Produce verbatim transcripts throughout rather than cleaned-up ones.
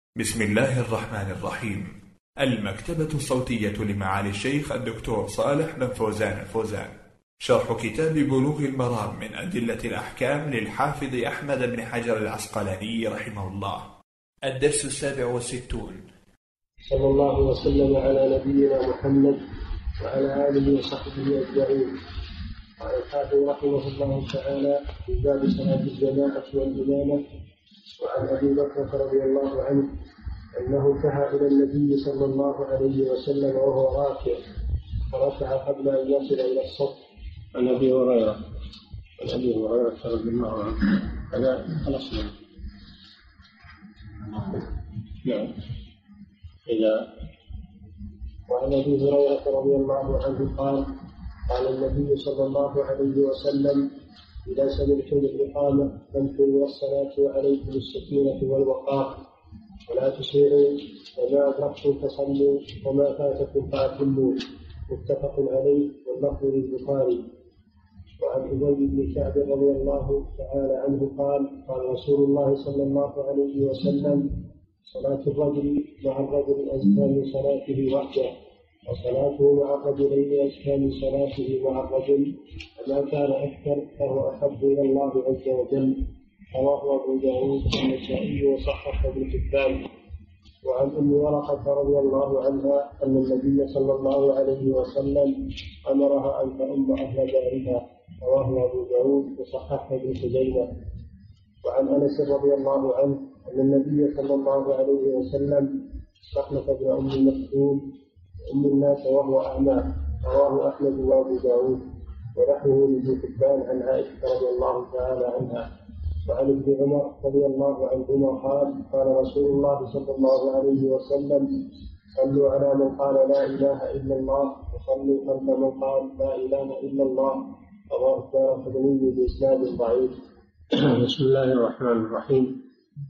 بسم الله الرحمن الرحيم. المكتبة الصوتية لمعالي الشيخ الدكتور صالح بن فوزان الفوزان، شرح كتاب بلوغ المرام من أدلة الأحكام للحافظ أحمد بن حجر العسقلاني رحمه الله. الدرس السابع والستون. صلى الله وسلم على نبينا محمد وعلى آله وصحبه أجمعين. قال الحافظ رحمه الله تعالى في باب صلاة الجماعة والإمامة: وعن أبي بكر رضي الله عنه أنه انتهى إلى النبي صلى الله عليه وسلم وهو راكع فركع قبل أن يصل إلى الصف. عن أبي هريرة عن أبي هريرة رضي الله عنه هذا خلاص. نعم. إذا وعن أبي هريرة رضي الله عنه قال: قال النبي صلى الله عليه وسلم: إذا سمعتم الإقامة فامشوا إلى الصلاة وعليكم السكينة والوقار ولا تسرعوا، وما أدركتم فصلوا وما فاتكم فأتموا. متفق عليه واللفظ للبخاري. وعن أبي بن كعب رضي الله تعالى عنه قال: قال رسول الله صلى الله عليه وسلم: صلاة الرجل مع الرجل أزكى من صلاته وحده، وصلاته مع الرجلين أزكى من صلاته مع الرجل، فما كان أكثر فهو أحب إلى الله عز وجل. رواه أبو داود والنسائي وصححه ابن حبان. وعن أم ورقة رضي الله عنها أن النبي صلى الله عليه وسلم أمرها أن تؤم أهل دارها. رواه أبو داود وصححه ابن خزيمة. وعن أنس رضي الله عنه أن النبي صلى الله عليه وسلم استخلف ابن أم مكتوم أم الناس وهو أعمى. رواه أحمد وأبو داود ونحوه لابن حبان عن عائشة رضي الله تعالى عنها. وعن ابن عمر رضي الله عنهما قال: قال رسول الله صلى الله عليه وسلم: صلوا على من قال لا إله إلا الله وصلوا خلف من قال لا إله إلا الله. رواه الدارقطني بإسناد ضعيف. بسم الله الرحمن الرحيم.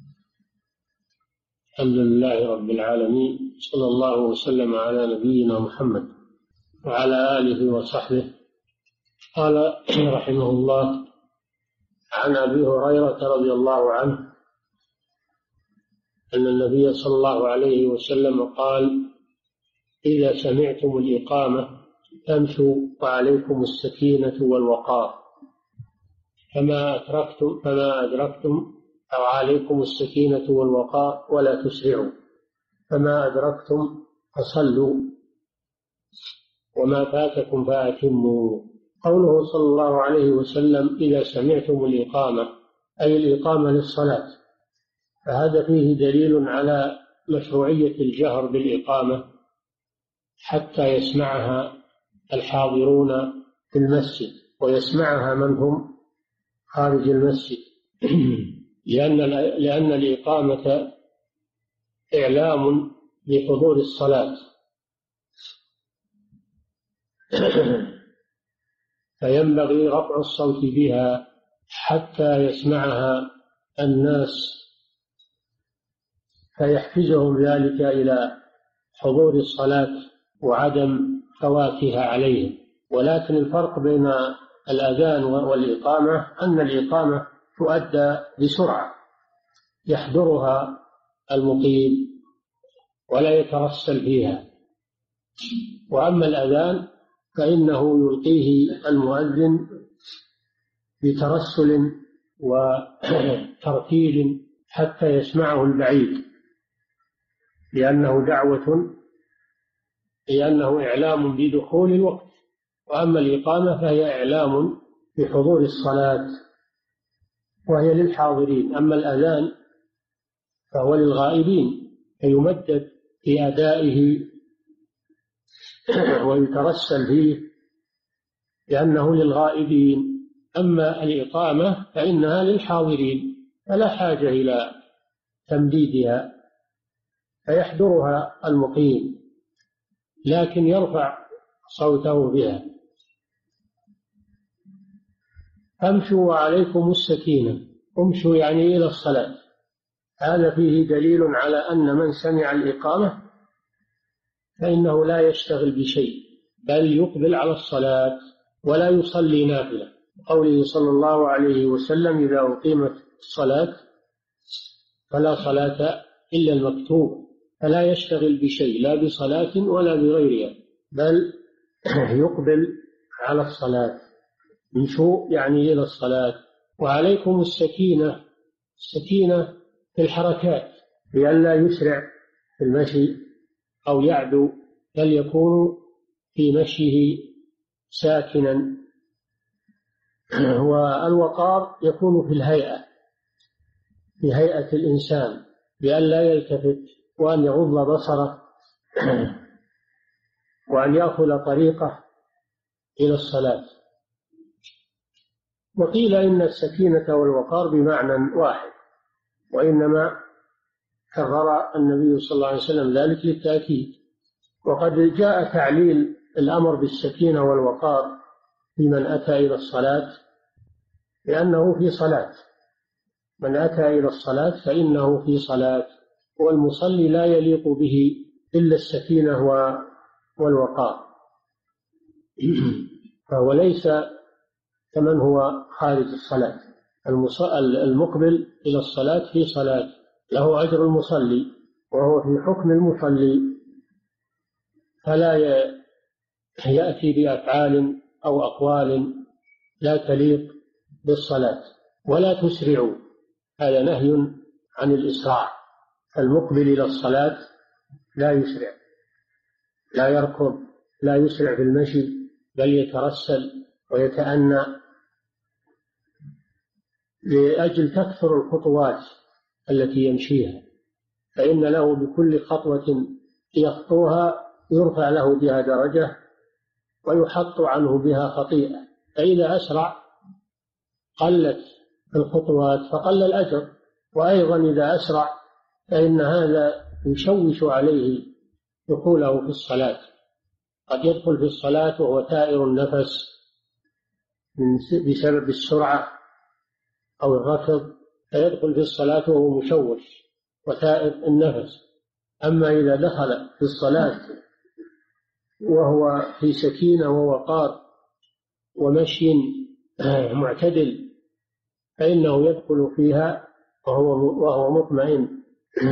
الحمد لله رب العالمين، صلى الله وسلم على نبينا محمد وعلى آله وصحبه. قال رحمه الله: عن أبي هريرة رضي الله عنه أن النبي صلى الله عليه وسلم قال: إذا سمعتم الإقامة فامشوا وعليكم السكينة والوقار، فما أدركتم فما أدركتم أو عليكم السكينة والوقار ولا تسرعوا، فما أدركتم فصلوا وما فاتكم فأتموا. قوله صلى الله عليه وسلم: إذا سمعتم الإقامة، أي الإقامة للصلاة، فهذا فيه دليل على مشروعية الجهر بالإقامة حتى يسمعها الحاضرون في المسجد ويسمعها من هم خارج المسجد، لأن لأن الإقامة إعلام بحضور الصلاة، فينبغي رفع الصوت بها حتى يسمعها الناس، فيحفزهم ذلك إلى حضور الصلاة وعدم فواتها عليهم. ولكن الفرق بين الأذان والإقامة أن الإقامة تؤدى بسرعة يحضرها المقيم ولا يترسل فيها، وأما الأذان فإنه يلقيه المؤذن بترسل وترتيل حتى يسمعه البعيد، لأنه دعوة، لأنه إعلام بدخول الوقت. وأما الإقامة فهي إعلام بحضور الصلاة وهي للحاضرين. أما الأذان فهو للغائبين، فيمدد في أدائه ويترسل فيه لأنه للغائبين. أما الإقامة فإنها للحاضرين فلا حاجة إلى تمديدها، فيحضرها المقيم لكن يرفع صوته بها. امشوا وعليكم السكينة، امشوا يعني إلى الصلاة. هذا فيه دليل على أن من سمع الإقامة فإنه لا يشتغل بشيء، بل يقبل على الصلاة ولا يصلي نافلة. قوله صلى الله عليه وسلم: إذا أقيمت الصلاة فلا صلاة إلا المكتوب، فلا يشتغل بشيء لا بصلاة ولا بغيرها، بل يقبل على الصلاة بشوء يعني إلى الصلاة. وعليكم السكينة، السكينة في الحركات لئلا يسرع في المشي أو يعدو، بل يكون في مشيه ساكنا. والوقار يكون في الهيئة، في هيئة الإنسان، بأن لا يلتفت، وأن يغض بصره، وأن يأخذ طريقه إلى الصلاة. وقيل إن السكينة والوقار بمعنى واحد، وإنما كرر النبي صلى الله عليه وسلم ذلك للتأكيد. وقد جاء تعليل الأمر بالسكينة والوقار في من أتى إلى الصلاة، لأنه في صلاة، من أتى إلى الصلاة فإنه في صلاة، والمصلي لا يليق به إلا السكينة والوقار، فهو ليس كمن هو خارج الصلاة. المقبل إلى الصلاة في صلاة له أجر المصلي، وهو في حكم المصلي، فلا يأتي بأفعال أو أقوال لا تليق بالصلاة. ولا تسرعوا، هذا نهي عن الإسراع. المقبل إلى الصلاة لا يسرع، لا يركض، لا يسرع في المشي، بل يترسل ويتأنى لأجل تكثر الخطوات التي يمشيها، فإن له بكل خطوة يخطوها يرفع له بها درجة ويحط عنه بها خطيئة. فإذا أسرع قلت الخطوات فقل الأجر، وأيضا إذا أسرع فإن هذا يشوش عليه دخوله في الصلاة. قد يدخل في الصلاة وهو ثائر النفس بسبب السرعة أو الركض، فيدخل في الصلاة وهو مشوش وثائر النفس. أما إذا دخل في الصلاة وهو في سكينة ووقار ومشي معتدل فإنه يدخل فيها وهو وهو مطمئن.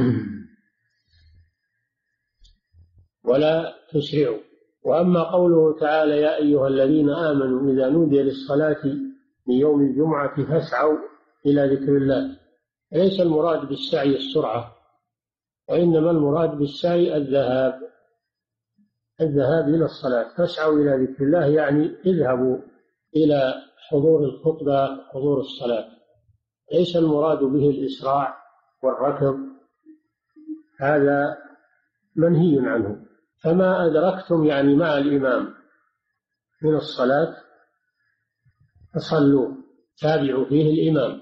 ولا تسرعوا. وأما قوله تعالى: يا أيها الذين آمنوا إذا نودي للصلاة من يوم الجمعة فاسعوا إلى ذكر الله، ليس المراد بالسعي السرعة، وإنما المراد بالسعي الذهاب الذهاب إلى الصلاة. فاسعوا إلى ذكر الله يعني اذهبوا إلى حضور الخطبة، حضور الصلاة. ليس المراد به الإسراع والركض، هذا منهي عنه. فما أدركتم يعني مع الإمام من الصلاة فصلوا، تابعوا فيه الإمام.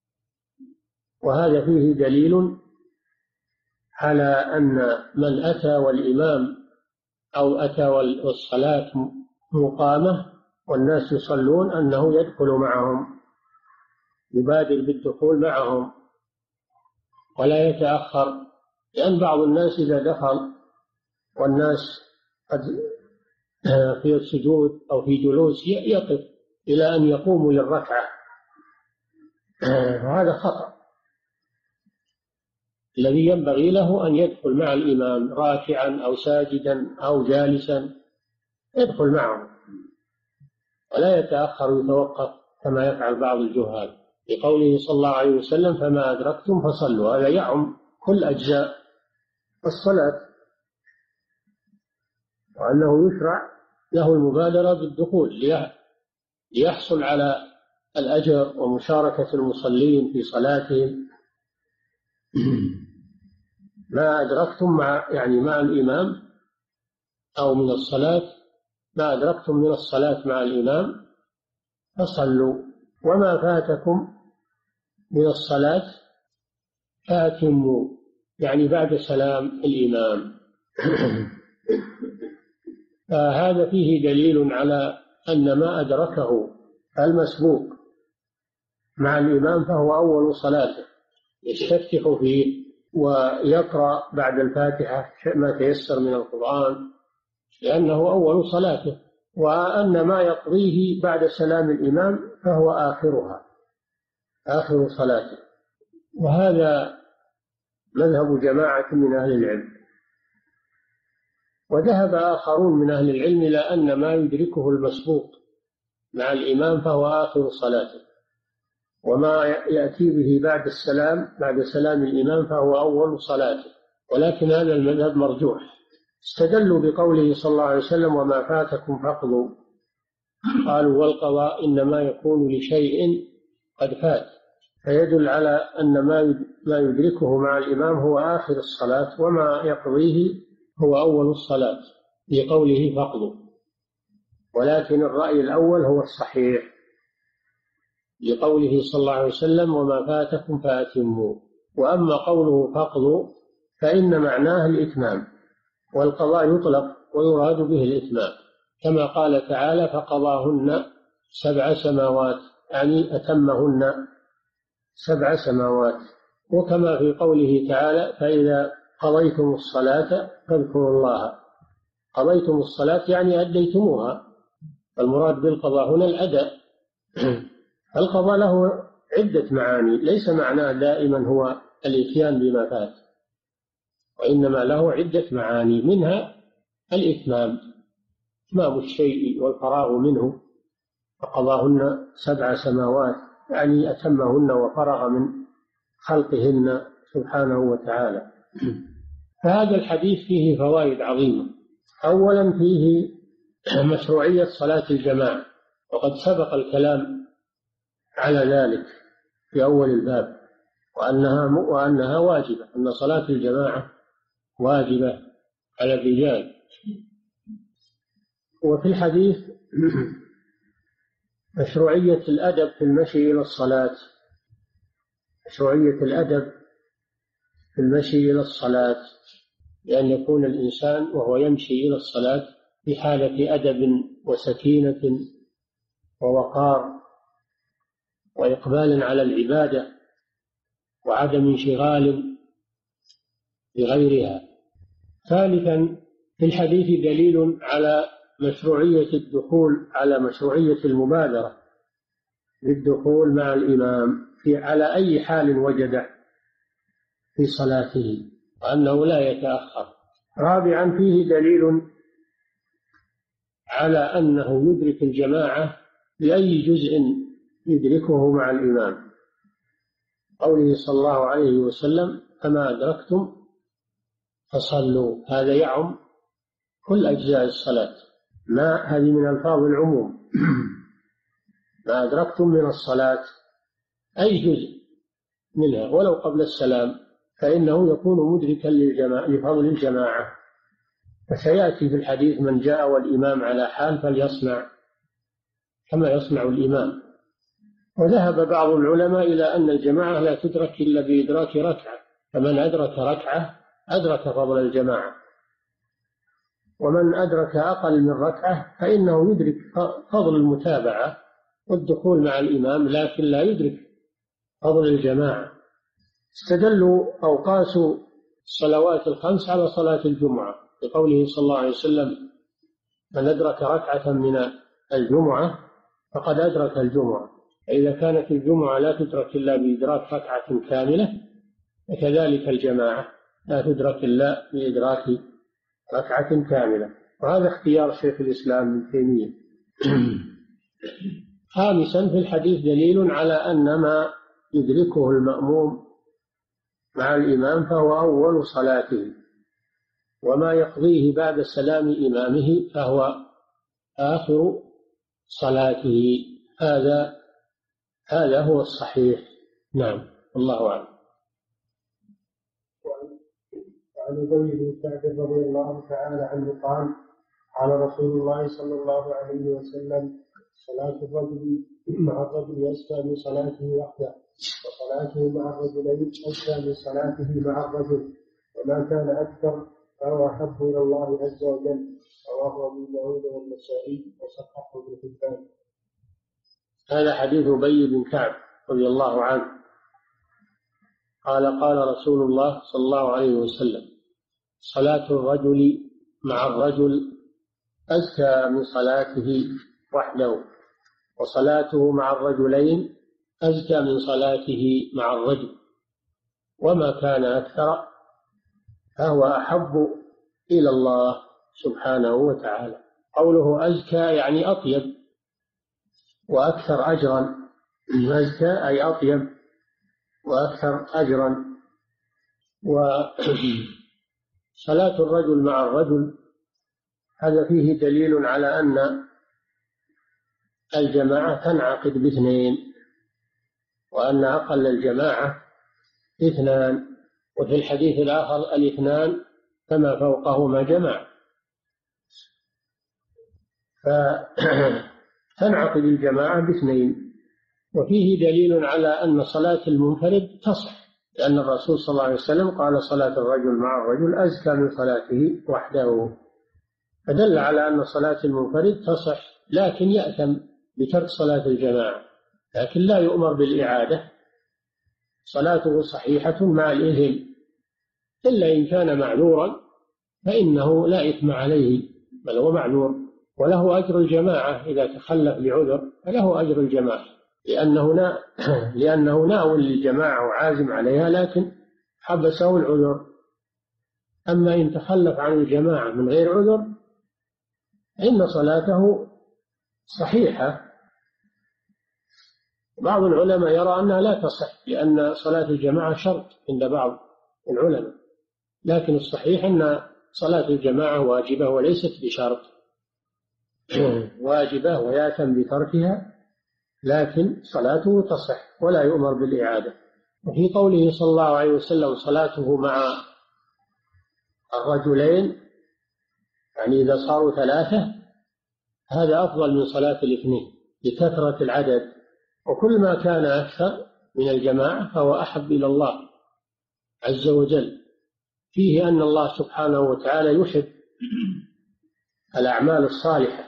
وهذا فيه دليل على أن من أتى والإمام أو أتى والصلاة مقامة والناس يصلون أنه يدخل معهم، يبادر بالدخول معهم ولا يتأخر، لأن بعض الناس إذا دخل والناس قد في السجود أو في جلوس يقف إلى أن يقوموا للركعة، وهذا خطأ. الذي ينبغي له أن يدخل مع الإمام راكعا أو ساجدا أو جالسا، يدخل معه ولا يتأخر ويتوقف كما يفعل بعض الجهال، لقوله صلى الله عليه وسلم: فما أدركتم فصلوا. هذا يعم كل أجزاء الصلاة، وأنه يشرع له المبادرة بالدخول ليحصل على الأجر ومشاركة المصلين في صلاتهم. ما أدركتم مع يعني مع الإمام أو من الصلاة، ما أدركتم من الصلاة مع الإمام فصلوا، وما فاتكم من الصلاة فأتموا، يعني بعد سلام الإمام. فهذا فيه دليل على أن ما أدركه المسبوق مع الإمام فهو أول صلاته، يستفتح فيه ويقرأ بعد الفاتحة ما تيسر من القرآن لأنه أول صلاته، وأن ما يقضيه بعد سلام الإمام فهو آخرها، آخر صلاته. وهذا مذهب جماعة من أهل العلم. وذهب آخرون من أهل العلم إلى أن ما يدركه المسبوق مع الإمام فهو آخر صلاته، وما يأتي به بعد السلام بعد سلام الإمام فهو أول صلاته، ولكن هذا المذهب مرجوح. استدلوا بقوله صلى الله عليه وسلم: وما فاتكم فاقضوا. قالوا: والقضاء إنما يكون لشيء قد فات، فيدل على أن ما يدركه مع الإمام هو آخر الصلاة، وما يقضيه هو أول الصلاة بقوله فاقضوا. ولكن الرأي الأول هو الصحيح لقوله صلى الله عليه وسلم: وما فاتكم فأتموا. وأما قوله فاقضوا فإن معناه الإتمام، والقضاء يطلق ويراد به الإتمام، كما قال تعالى: فقضاهن سبع سماوات، يعني أتمهن سبع سماوات. وكما في قوله تعالى: فإذا قضيتم الصلاة فاذكروا الله. قضيتم الصلاة يعني أديتموها، المراد بالقضاء هنا الأداء. القضاء له عدة معاني، ليس معناه دائما هو الإتيان بما فات، وإنما له عدة معاني، منها الإتمام، إتمام الشيء والفراغ منه. فقضاهن سبع سماوات يعني أتمهن وفرغ من خلقهن سبحانه وتعالى. فهذا الحديث فيه فوائد عظيمة. أولا فيه مشروعية صلاة الجماعة، وقد سبق الكلام على ذلك في أول الباب، وأنها وأنها واجبة، أن صلاة الجماعة واجبة على الرجال. وفي الحديث مشروعية الأدب في المشي إلى الصلاة، مشروعية الأدب في المشي إلى الصلاة، لأن يكون الإنسان وهو يمشي إلى الصلاة في حالة أدب وسكينة ووقار وإقبال على العبادة وعدم انشغال بغيرها. ثالثا في الحديث دليل على مشروعية الدخول على مشروعية المبادرة للدخول مع الإمام في على أي حال وجده في صلاته، وأنه لا يتأخر. رابعا فيه دليل على أنه يدرك الجماعة بأي جزء يدركه مع الإمام، قوله صلى الله عليه وسلم: فما أدركتم فصلوا. هذا يعم كل أجزاء الصلاة، ما هذه من ألفاظ العموم. ما أدركتم من الصلاة أي جزء منها ولو قبل السلام فإنه يكون مدركا للجماعة لفضل الجماعة. فسيأتي في الحديث: من جاء والإمام على حال فليصنع كما يصنع الإمام. وذهب بعض العلماء إلى أن الجماعة لا تدرك إلا بإدراك ركعة، فمن أدرك ركعة أدرك فضل الجماعة، ومن أدرك أقل من ركعة فإنه يدرك فضل المتابعة والدخول مع الإمام، لكن لا يدرك فضل الجماعة. استدلوا أو قاسوا الصلوات الخمس على صلاة الجمعة بقوله صلى الله عليه وسلم: من أدرك ركعة من الجمعة فقد أدرك الجمعة. فإذا كانت الجمعة لا تدرك إلا بإدراك ركعة كاملة، فكذلك الجماعة لا تدرك إلا بإدراك ركعة كاملة. وهذا اختيار شيخ الإسلام ابن تيمية. خامسا في الحديث دليل على أن ما يدركه المأموم مع الإمام فهو أول صلاته، وما يقضيه بعد سلام إمامه فهو آخر صلاته. هذا هذا هو الصحيح. نعم، والله أعلم. وعن أبي بن كعب رضي الله تعالى عنه قال: قال رسول الله صلى الله عليه وسلم: صلاة الرجل مع الرجل أزكى من صلاته وحده، وصلاته مع الرجلين أزكى من صلاته مع الرجل، وما كان أكثر فهو أحب إلى الله عز وجل. رواه أبو داود والنسائي وصححه ابن حبان. هذا حديث أبي بن كعب رضي الله عنه قال: قال رسول الله صلى الله عليه وسلم: صلاة الرجل مع الرجل أزكى من صلاته وحده، وصلاته مع الرجلين أزكى من صلاته مع الرجل، وما كان أكثر فهو أحب إلى الله سبحانه وتعالى. قوله أزكى يعني أطيب وأكثر أجرا، أزكى أي أطيب وأكثر أجرا. وصلاة الرجل مع الرجل هذا فيه دليل على أن الجماعة تنعقد باثنين، وأن أقل الجماعة اثنان، وفي الحديث الآخر الاثنان فما فوقهما جماعة. فتنعقد الجماعة باثنين. وفيه دليل على أن صلاة المنفرد تصح، لأن الرسول صلى الله عليه وسلم قال صلاة الرجل مع الرجل أزكى من صلاته وحده، فدل على أن صلاة المنفرد تصح، لكن يأثم بترك صلاة الجماعة، لكن لا يؤمر بالإعادة، صلاته صحيحة مع الإثم، إلا إن كان معذورا فإنه لا إثم عليه، بل هو معذور وله أجر الجماعة. إذا تخلف لعذر فله أجر الجماعة، لأنه نا لأنه ناو للجماعة وعازم عليها، لكن حبسه العذر. أما إن تخلف عن الجماعة من غير عذر إن صلاته صحيحة. بعض العلماء يرى أنها لا تصح، لأن صلاة الجماعة شرط عند بعض العلماء، لكن الصحيح أن صلاة الجماعة واجبة وليست بشرط، واجبة ويأثم بتركها، لكن صلاته تصح ولا يؤمر بالإعادة. وفي قوله صلى الله عليه وسلم صلاته مع الرجلين، يعني إذا صاروا ثلاثة، هذا أفضل من صلاة الاثنين لكثرة العدد، وكل ما كان أكثر من الجماعة فهو أحب إلى الله عز وجل. فيه أن الله سبحانه وتعالى يحب الأعمال الصالحة،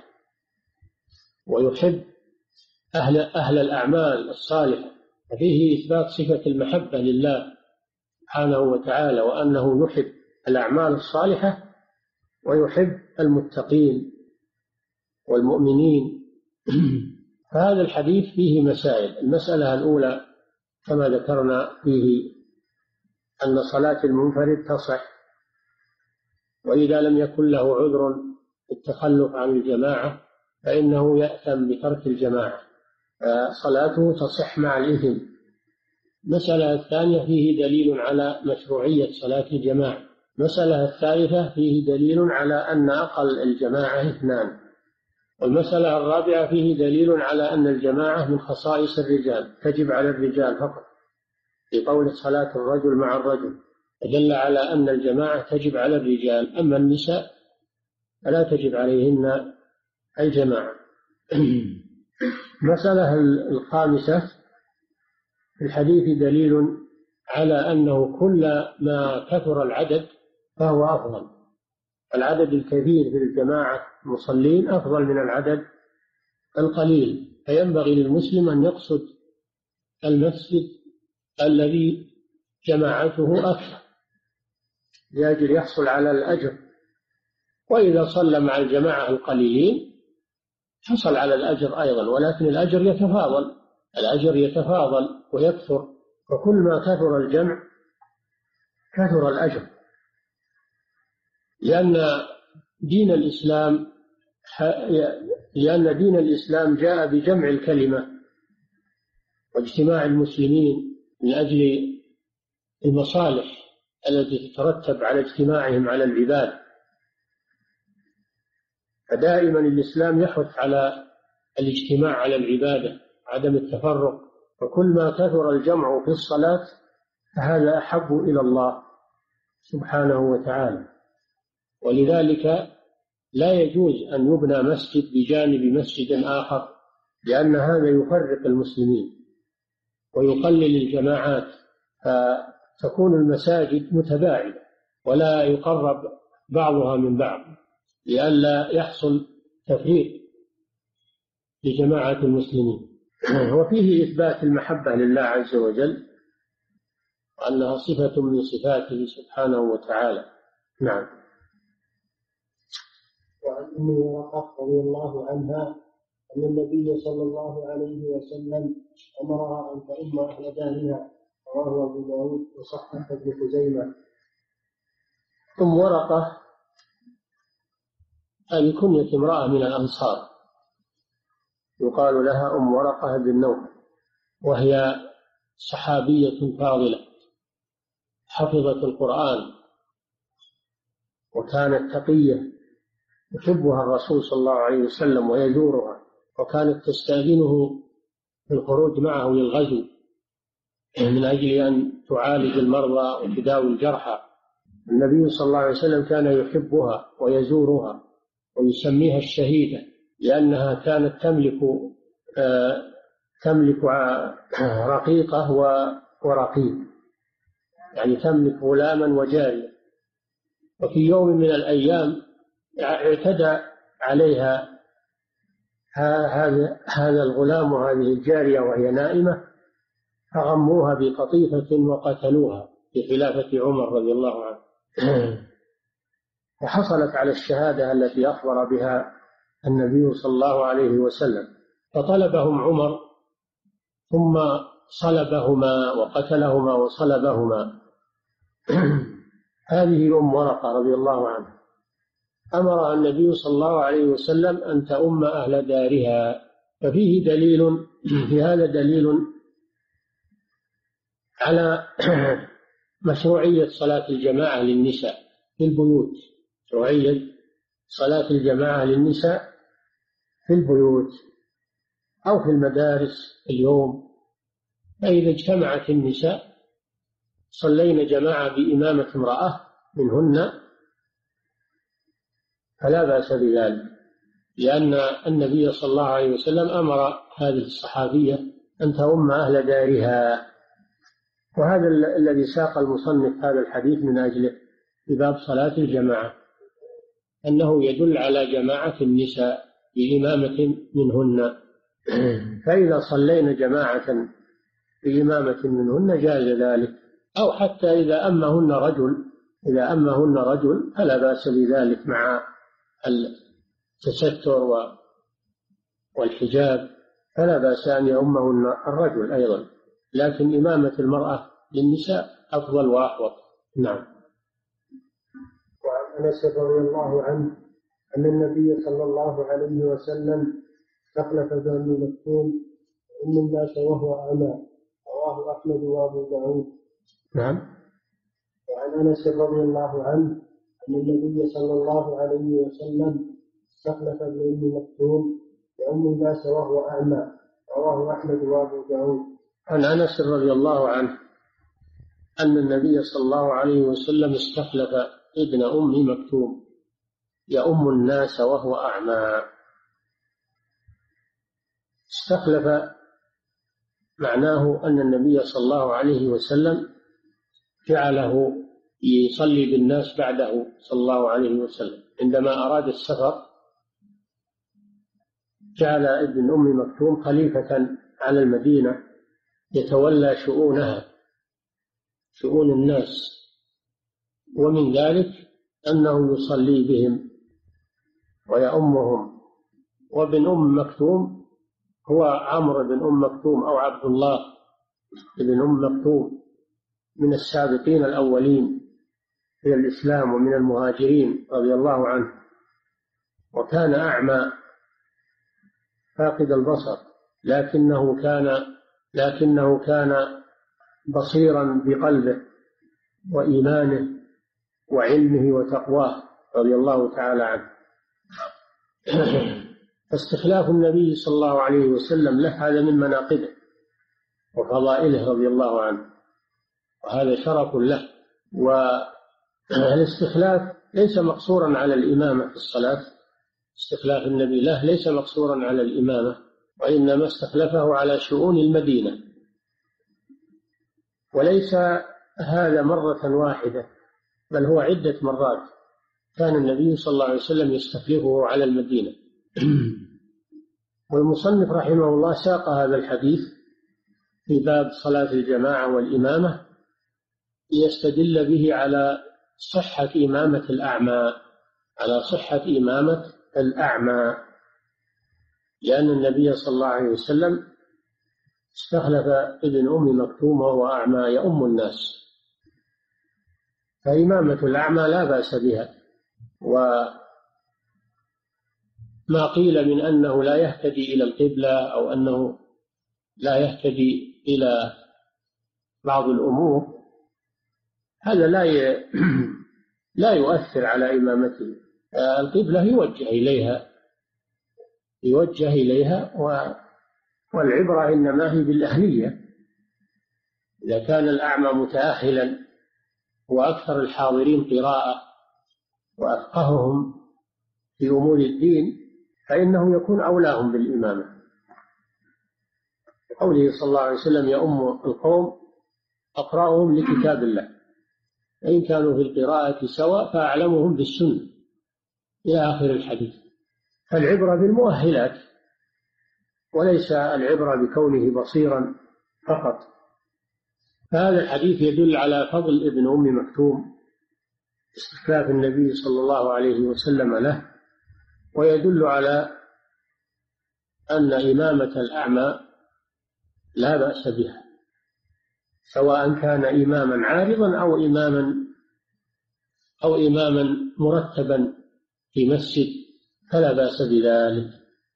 ويحب أهل, أهل الأعمال الصالحة، ففيه إثبات صفة المحبة لله سبحانه وتعالى، وأنه يحب الأعمال الصالحة ويحب المتقين والمؤمنين. فهذا الحديث فيه مسائل. المسألة الأولى كما ذكرنا فيه أن صلاة المنفرد تصح، وإذا لم يكن له عذر التخلف عن الجماعة فإنه يأثم بترك الجماعة، فصلاته تصح مع الإثم. المسألة الثانية فيه دليل على مشروعية صلاة الجماعة. المسألة الثالثة فيه دليل على أن أقل الجماعة اثنان. والمسألة الرابعة فيه دليل على أن الجماعة من خصائص الرجال، تجب على الرجال فقط، في قول صلاة الرجل مع الرجل دل على أن الجماعة تجب على الرجال، أما النساء فلا تجب عليهن الجماعة. المسألة الخامسة في الحديث دليل على أنه كل ما كثر العدد فهو أفضل. العدد الكثير في الجماعة المصلين أفضل من العدد القليل، فينبغي للمسلم أن يقصد المسجد الذي جماعته أكثر لأجل يحصل على الأجر، وإذا صلى مع الجماعة القليلين حصل على الأجر أيضا، ولكن الأجر يتفاضل الأجر يتفاضل ويكثر، وكل ما كثر الجمع كثر الأجر، لأن دين الإسلام لأن دين الإسلام جاء بجمع الكلمة واجتماع المسلمين من أجل المصالح التي تترتب على اجتماعهم على العباد. فدائما الإسلام يحث على الاجتماع على العبادة، عدم التفرق، وكل ما كثر الجمع في الصلاة فهذا أحب إلى الله سبحانه وتعالى. ولذلك لا يجوز أن يبنى مسجد بجانب مسجد آخر، لأن هذا يفرق المسلمين ويقلل الجماعات، فتكون المساجد متباعدة ولا يقرب بعضها من بعض لئلا يحصل تفريق لجماعة المسلمين. وفيه إثبات المحبة لله عز وجل وأنها صفة من صفاته سبحانه وتعالى. نعم. وعن أم ورقة رضي الله عنها أن النبي صلى الله عليه وسلم أمرها أن تؤم أهل دارها رواه أبو داود وصححه ابن خزيمة. أم ورقة هذه كنية امرأة من الأنصار يقال لها أم ورقة بن نوفل، وهي صحابية فاضلة حفظت القرآن وكانت تقية يحبها الرسول صلى الله عليه وسلم ويزورها، وكانت تستأذنه في الخروج معه للغزو من أجل أن تعالج المرضى وتداوي الجرحى. النبي صلى الله عليه وسلم كان يحبها ويزورها ويسميها الشهيدة، لأنها كانت تملك آه تملك رقيقة ورقيق، يعني تملك غلاما وجارية. وفي يوم من الأيام اعتدى عليها هذا هذا الغلام وهذه الجارية وهي نائمة، فغموها بقطيفة وقتلوها في خلافة عمر رضي الله عنه. وحصلت على الشهادة التي أخبر بها النبي صلى الله عليه وسلم، فطلبهم عمر ثم صلبهما وقتلهما وصلبهما. هذه أم ورقة رضي الله عنها أمرها النبي صلى الله عليه وسلم أن تؤم أهل دارها. ففيه دليل في هذا دليل على مشروعية صلاة الجماعة للنساء في البيوت، مشروعية صلاة الجماعة للنساء في البيوت أو في المدارس اليوم. فإذا اجتمعت النساء صلينا جماعة بإمامة امرأة منهن فلا بأس بذلك، لأن النبي صلى الله عليه وسلم أمر هذه الصحابية أن تؤم أهل دارها. وهذا الذي ساق المصنف هذا الحديث من أجله في باب صلاة الجماعة، أنه يدل على جماعة النساء بإمامة منهن. فإذا صلينا جماعة بإمامة منهن جاز ذلك، أو حتى إذا أمهن رجل إذا أمهن رجل فلا بأس بذلك مع التستر والحجاب، فلا بأس أن يؤمهن الرجل أيضا، لكن إمامة المرأة للنساء أفضل وأحوط. نعم. وعن أنس رضي الله عنه أن النبي صلى الله عليه وسلم استخلف بني مكتوم أم الناس وهو أعمى، رواه أحمد وأبو داود. نعم. وعن أنس رضي الله عنه أن النبي صلى الله عليه وسلم استخلف بني مكتوم أم الناس وهو أعمى، رواه أحمد وأبو داود. عن أنس رضي الله عنه أن النبي صلى الله عليه وسلم استخلف ابن أم مكتوم يؤم الناس وهو أعمى. استخلف معناه أن النبي صلى الله عليه وسلم جعله يصلي بالناس بعده صلى الله عليه وسلم. عندما أراد السفر جعل ابن أم مكتوم خليفة على المدينة يتولى شؤونها شؤون الناس، ومن ذلك أنه يصلي بهم ويؤمهم. وابن أم مكتوم هو عمرو بن أم مكتوم أو عبد الله بن أم مكتوم من السابقين الأولين إلى الإسلام ومن المهاجرين رضي الله عنه، وكان أعمى فاقد البصر، لكنه كان لكنه كان بصيرا بقلبه وإيمانه وعلمه وتقواه رضي الله تعالى عنه. فاستخلاف النبي صلى الله عليه وسلم له هذا من مناقبه وفضائله رضي الله عنه، وهذا شرف له. والاستخلاف ليس مقصورا على الإمامة في الصلاة، استخلاف النبي له ليس مقصورا على الإمامة، وإنما استخلفه على شؤون المدينة. وليس هذا مرة واحدة، بل هو عدة مرات كان النبي صلى الله عليه وسلم يستخلفه على المدينة. والمصنف رحمه الله ساق هذا الحديث في باب صلاة الجماعة والإمامة ليستدل به على صحة إمامة الأعمى على صحة إمامة الأعمى لأن النبي صلى الله عليه وسلم استخلف ابن أم مكتوم وهو أعمى يؤم الناس، فإمامة الأعمى لا بأس بها. وما قيل من أنه لا يهتدي إلى القبلة أو أنه لا يهتدي إلى بعض الأمور هذا لا ي... لا يؤثر على إمامته. القبلة يوجه إليها يوجه إليها و... والعبرة إنما هي بالأهلية. إذا كان الأعمى متأهلا وأكثر الحاضرين قراءة وأفقههم في أمور الدين فإنه يكون أولاهم بالإمامة. قوله صلى الله عليه وسلم يؤم القوم أقرأهم لكتاب الله، فإن كانوا في القراءة سواء فأعلمهم بالسنة إلى آخر الحديث. فالعبرة بالمؤهلات وليس العبرة بكونه بصيرا فقط. فهذا الحديث يدل على فضل ابن أم مكتوم، استخلاف النبي صلى الله عليه وسلم له، ويدل على أن إمامة الأعمى لا بأس بها، سواء كان إماما عارضا أو إماما أو إماما مرتبا في مسجد فلا بأس بذلك.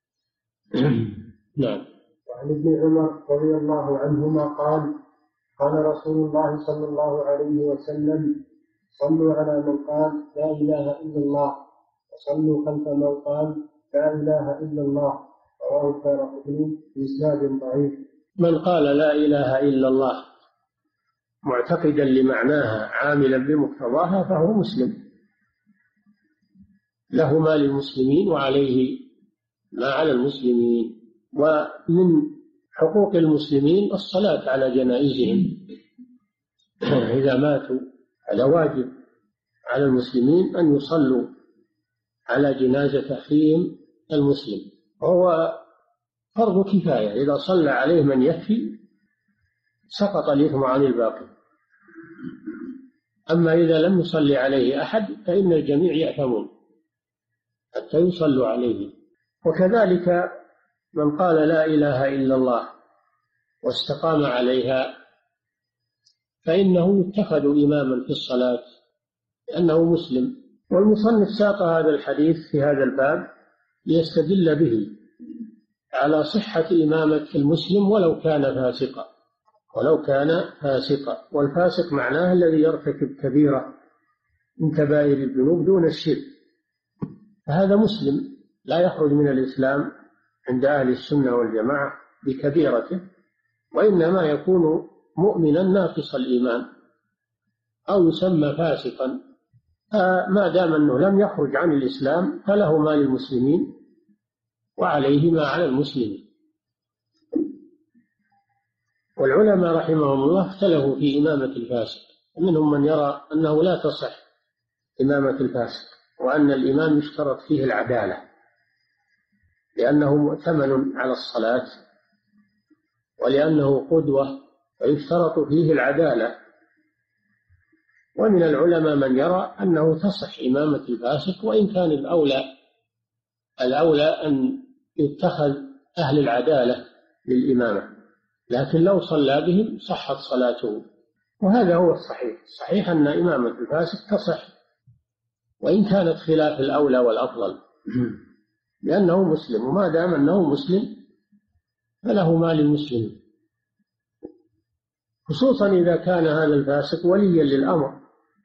نعم. وعن ابن عمر رضي الله عنهما قال قال رسول الله صلى الله عليه وسلم صلوا على من قال لا إله إلا الله وصلوا خلف من قال لا إله إلا الله، رواه الدارقطني بإسناد ضعيف. من قال لا إله إلا الله معتقدا لمعناها عاملا بمقتضاها فهو مسلم، له ما للمسلمين وعليه ما على المسلمين. ومن حقوق المسلمين الصلاة على جنائزهم إذا ماتوا، هذا واجب على المسلمين أن يصلوا على جنازة أخيهم المسلم، وهو فرض كفاية، إذا صلى عليه من يكفي سقط الإثم عن الباقي. أما إذا لم يصلي عليه أحد فإن الجميع يأثمون حتى يصلوا عليه. وكذلك من قال لا إله إلا الله واستقام عليها فإنه يتخذ إماما في الصلاة لأنه مسلم. والمصنف ساق هذا الحديث في هذا الباب ليستدل به على صحة إمامة المسلم ولو كان فاسقا ولو كان فاسقا والفاسق معناه الذي يرتكب كبيرة من كبائر الذنوب دون الشرك، فهذا مسلم لا يخرج من الإسلام عند أهل السنة والجماعة بكبيرته، وإنما يكون مؤمنا ناقص الإيمان أو يسمى فاسقا. ما دام أنه لم يخرج عن الإسلام فله ما للمسلمين وعليه ما على المسلمين. والعلماء رحمهم الله اختلفوا في إمامة الفاسق، منهم من يرى أنه لا تصح إمامة الفاسق، وأن الإمام يشترط فيه العدالة لأنه مؤتمن على الصلاة ولأنه قدوة ويشترط فيه العدالة. ومن العلماء من يرى أنه تصح إمامة الفاسق، وإن كان الأولى الأولى أن يتخذ أهل العدالة للإمامة، لكن لو صلى بهم صحت صلاته، وهذا هو الصحيح. صحيح أن إمامة الفاسق تصح وإن كانت خلاف الأولى والأفضل لأنه مسلم، وما دام أنه مسلم فله ما للمسلمين، خصوصا إذا كان هذا الفاسق وليا للأمر.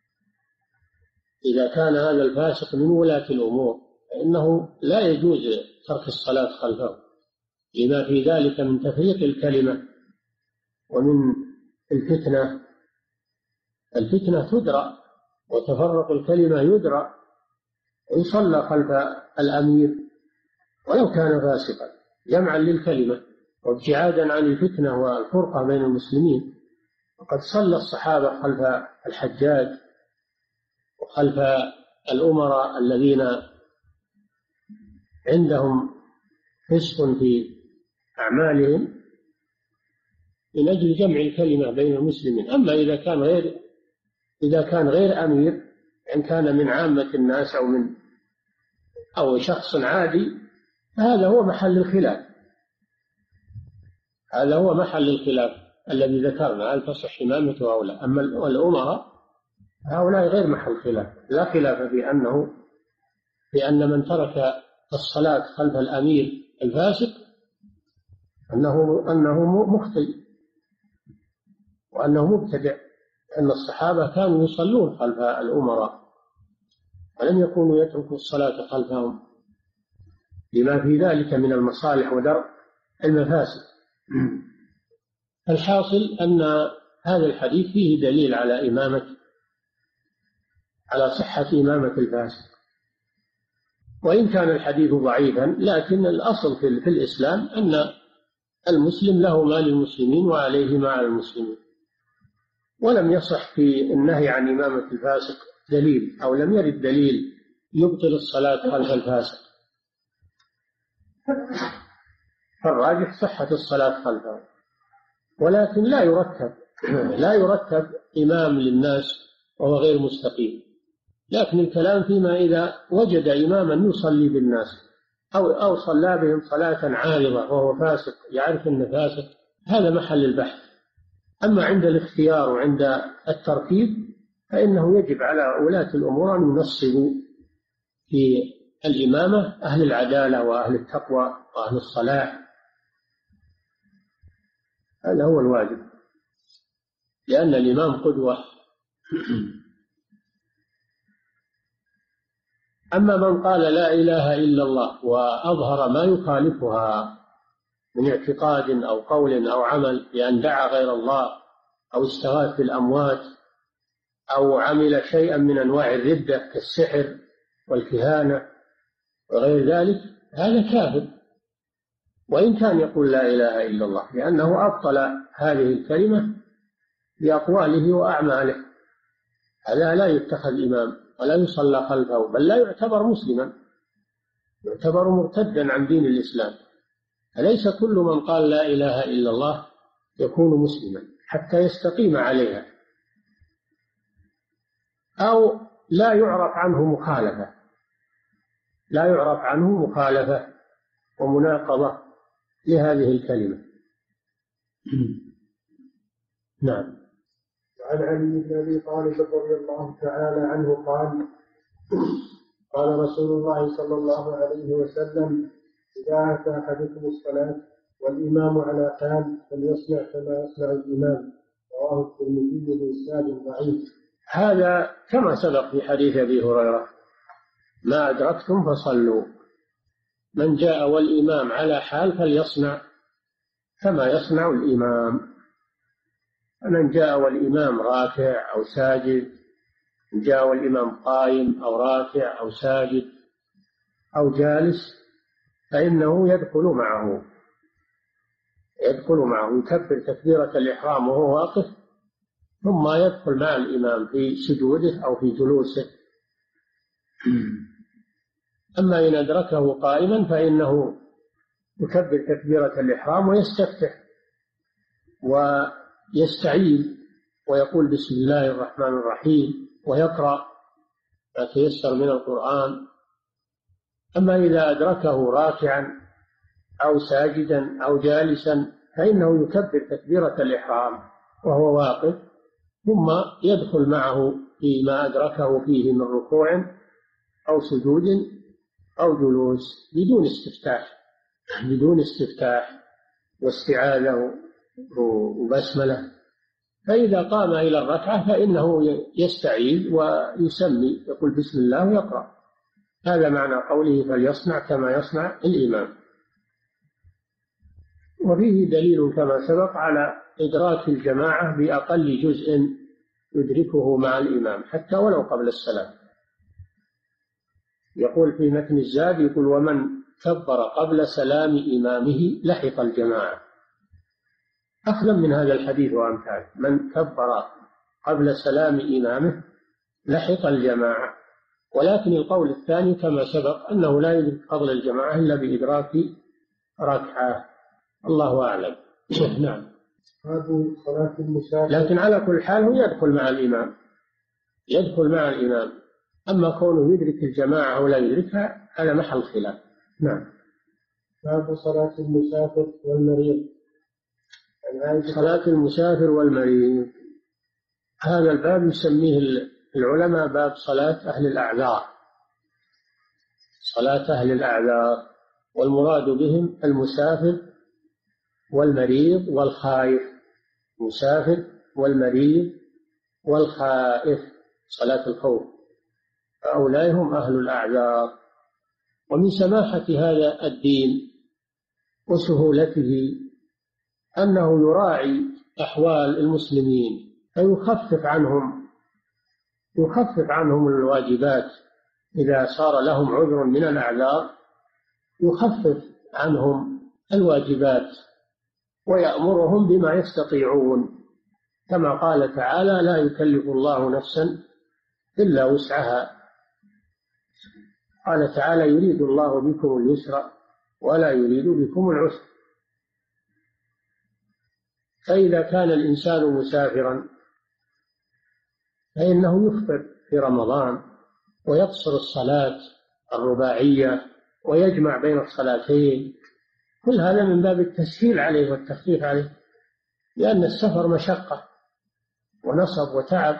إذا كان هذا الفاسق من ولاة الأمور فإنه لا يجوز ترك الصلاة خلفه لما في ذلك من تفريق الكلمة ومن الفتنة. الفتنة تدرى وتفرق الكلمة يدرى، ويصلى خلف الأمير ولو كان فاسقا جمعا للكلمة وابتعادا عن الفتنة والفرقة بين المسلمين. وقد صلى الصحابة خلف الحجاج وخلف الأمراء الذين عندهم فسق في أعمالهم من أجل جمع الكلمة بين المسلمين. أما إذا كان غير إذا كان غير أمير، إن كان من عامة الناس أو من أو شخص عادي، فهذا هو محل الخلاف. هذا هو محل الخلاف الذي ذكرنا، هل تصح إمامته أو لا. أما الأمراء هؤلاء غير محل خلاف، لا خلاف في أنه بأن من ترك الصلاة خلف الأمير الفاسق أنه أنه مخطئ وأنه مبتدع، أن الصحابة كانوا يصلون خلف الأمراء ولم يكونوا يتركوا الصلاة خلفهم لما في ذلك من المصالح ودرء المفاسد. الحاصل أن هذا الحديث فيه دليل على إمامة على صحة إمامة الفاسق، وإن كان الحديث ضعيفا لكن الأصل في الإسلام أن المسلم له ما للمسلمين وعليه ما على المسلمين، ولم يصح في النهي عن إمامة الفاسق دليل، أو لم يرد دليل يبطل الصلاة خلف الفاسق، فالراجح صحة الصلاة خلفه. ولكن لا يرتب لا يرتب إمام للناس وهو غير مستقيم، لكن الكلام فيما إذا وجد إماما يصلي بالناس أو أو صلى بهم صلاة عارضة وهو فاسق يعرف أنه فاسق، هذا محل البحث. أما عند الاختيار وعند الترتيب فإنه يجب على ولاة الأمور أن ينصبوا في الإمامة أهل العدالة وأهل التقوى وأهل الصلاح، هذا هو الواجب، لأن الإمام قدوة. أما من قال لا إله إلا الله وأظهر ما يخالفها من اعتقاد أو قول أو عمل بأن دعا غير الله أو استغاث بالأموات أو عمل شيئا من أنواع الردة كالسحر والكهانة وغير ذلك، هذا كافر وإن كان يقول لا إله إلا الله، لأنه أبطل هذه الكلمة بأقواله وأعماله. هذا لا يتخذ إمام ولا يصلى خلفه، بل لا يعتبر مسلما، يعتبر مرتدا عن دين الإسلام. أليس كل من قال لا إله إلا الله يكون مسلما حتى يستقيم عليها، أو لا يعرف عنه مخالفة لا يعرف عنه مخالفة ومناقضة لهذه الكلمة. نعم. وعن علي بن أبي طالب رضي الله تعالى عنه قال قال رسول الله صلى الله عليه وسلم: إذا أتى أحدكم الصلاة والإمام على حال فليصنع كما يصنع الإمام. رواه الترمذي بإسناد ضعيف. هذا كما سبق في حديث أبي هريرة: ما أدركتم فصلوا، من جاء والإمام على حال فليصنع كما يصنع الإمام. من جاء والإمام راكع أو ساجد، من جاء والإمام قائم أو راكع أو ساجد أو جالس، فإنه يدخل معه يدخل معه يكبر تكبيرة الإحرام وهو واقف، ثم يدخل مع الإمام في سجوده أو في جلوسه. أما إن أدركه قائما فإنه يكبر تكبيرة الإحرام ويستفتح ويستعيذ ويقول بسم الله الرحمن الرحيم ويقرأ ما تيسر من القرآن. أما إذا أدركه راكعا أو ساجدا أو جالسا فإنه يكبر تكبيرة الإحرام وهو واقف، ثم يدخل معه فيما أدركه فيه من ركوع أو سجود أو جلوس بدون استفتاح بدون استفتاح واستعاذة وبسملة. فإذا قام إلى الركعة فإنه يستعيذ ويسمي، يقول بسم الله ويقرأ. هذا معنى قوله فليصنع كما يصنع الإمام. وفيه دليل كما سبق على إدراك الجماعة بأقل جزء يدركه مع الإمام حتى ولو قبل السلام. يقول في متن الزاد، يقول: ومن كبر قبل سلام إمامه لحق الجماعة. أخذا من هذا الحديث وأمثاله: من كبر قبل سلام إمامه لحق الجماعة. ولكن القول الثاني كما سبق أنه لا يدرك فضل الجماعة إلا بإدراك ركعة. الله أعلم. نعم. هذه صلاة المسافر. لكن على كل حال هو يدخل مع الإمام يدخل مع الإمام أما كونه يدرك الجماعة أو لا يدركها هذا محل خلاف. نعم. باب صلاة المسافر والمريض. صلاة المسافر والمريض، هذا الباب يسميه العلماء باب صلاة أهل الأعذار، صلاة أهل الأعذار، والمراد بهم المسافر والمريض والخائف، المسافر والمريض والخائف، صلاة الخوف، هؤلاء هم أهل الأعذار. ومن سماحة هذا الدين وسهولته أنه يراعي أحوال المسلمين فيخفف عنهم يخفف عنهم الواجبات، إذا صار لهم عذر من الأعذار يخفف عنهم الواجبات ويأمرهم بما يستطيعون، كما قال تعالى: لا يكلف الله نفسا إلا وسعها. قال تعالى: يريد الله بكم اليسر ولا يريد بكم العسر. فإذا كان الإنسان مسافرا فإنه يفطر في رمضان ويقصر الصلاة الرباعية ويجمع بين الصلاتين، كل هذا من باب التسهيل عليه والتخفيف عليه، لأن السفر مشقة ونصب وتعب،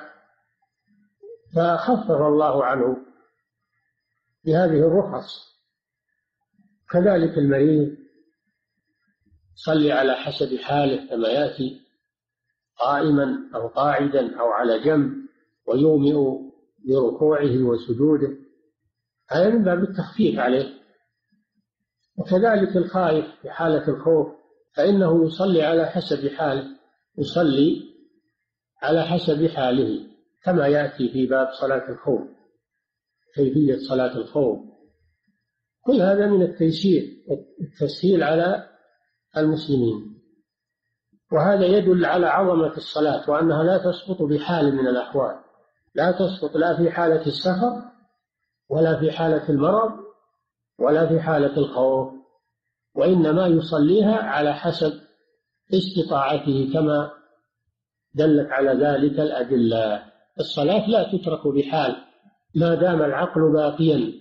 فخفف الله عنه بهذه الرخص. كذلك المريض صلي على حسب حاله كما يأتي، قائما أو قاعدا أو على جنب، ويومئ بركوعه وسجوده، هذا من باب التخفيف عليه. وكذلك الخائف في حالة الخوف فإنه يصلي على حسب حاله، يصلي على حسب حاله كما يأتي في باب صلاة الخوف، كيفية صلاة الخوف. كل هذا من التيسير التسهيل على المسلمين، وهذا يدل على عظمة الصلاة وأنها لا تسقط بحال من الأحوال، لا تسقط لا في حالة السفر ولا في حالة المرض ولا في حالة الخوف، وإنما يصليها على حسب استطاعته كما دلت على ذلك الأدلة. الصلاة لا تترك بحال ما دام العقل باقيا.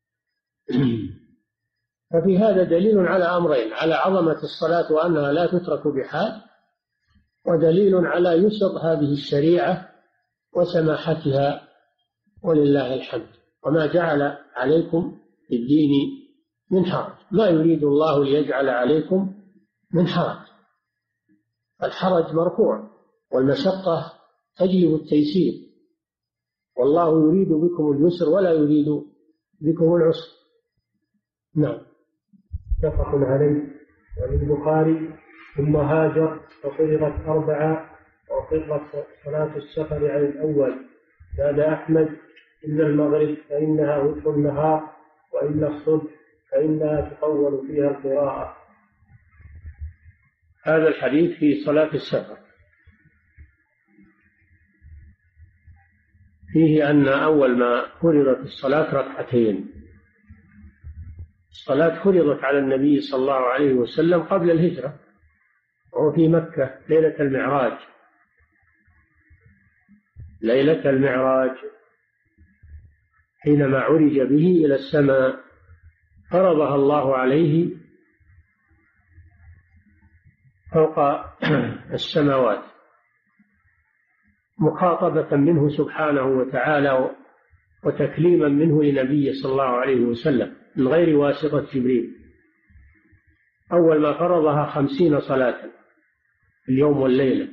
ففي هذا دليل على أمرين: على عظمة الصلاة وأنها لا تترك بحال، ودليل على يسر هذه الشريعة وسماحتها، ولله الحمد. وما جعل عليكم في الدين من حرج، ما يريد الله ليجعل عليكم من حرج. الحرج مرفوع والمشقة تجلب التيسير، والله يريد بكم اليسر ولا يريد بكم العسر. نعم. متفق عليه. وللبخاري: ثم هاجر ففرضت أربعة وفرضت صلاة السفر على الأول. زاد أحمد: إلا المغرب فإنها وتر النهار، وإلا الصبح فإنها تطول فيها القراءة. هذا الحديث في صلاة السفر فيه أن أول ما فرضت الصلاة ركعتين. الصلاة فرضت على النبي صلى الله عليه وسلم قبل الهجرة، وهو في مكة ليلة المعراج ليلة المعراج حينما عرج به إلى السماء، فرضها الله عليه فوق السماوات مخاطبة منه سبحانه وتعالى وتكليما منه لنبيه صلى الله عليه وسلم من غير واسطة جبريل. أول ما فرضها خمسين صلاة في اليوم والليلة،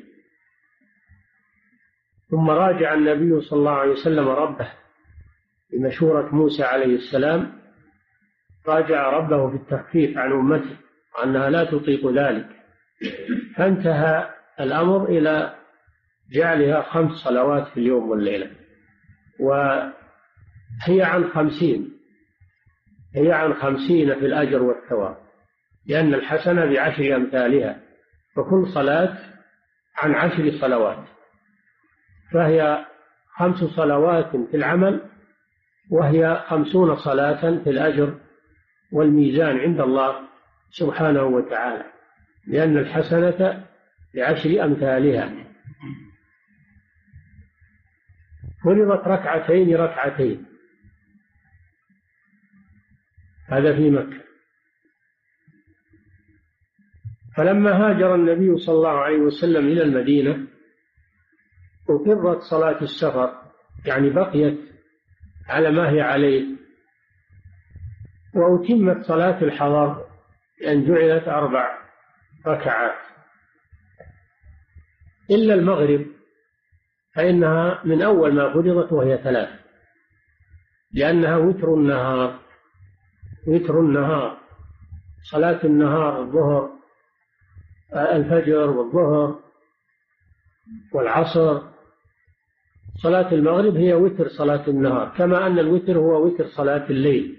ثم راجع النبي صلى الله عليه وسلم ربه بمشورة موسى عليه السلام، راجع ربه في التخفيف عن أمته وأنها لا تطيق ذلك، فانتهى الأمر إلى جعلها خمس صلوات في اليوم والليلة، وهي عن خمسين هي عن خمسين في الأجر والثواب، لأن الحسنة بعشر أمثالها، فكل صلاة عن عشر صلوات، فهي خمس صلوات في العمل وهي خمسون صلاة في الأجر والميزان عند الله سبحانه وتعالى، لأن الحسنة بعشر أمثالها. فرضت ركعتين ركعتين، هذا في مكة. فلما هاجر النبي صلى الله عليه وسلم إلى المدينة أقرت صلاة السفر، يعني بقيت على ما هي عليه، وأتمت صلاة الحضر لأن جعلت أربع ركعات، إلا المغرب فإنها من أول ما فرضت وهي ثلاث، لأنها وتر النهار. وتر النهار صلاة النهار، الظهر، الفجر والظهر والعصر. صلاة المغرب هي وتر صلاة النهار، كما أن الوتر هو وتر صلاة الليل،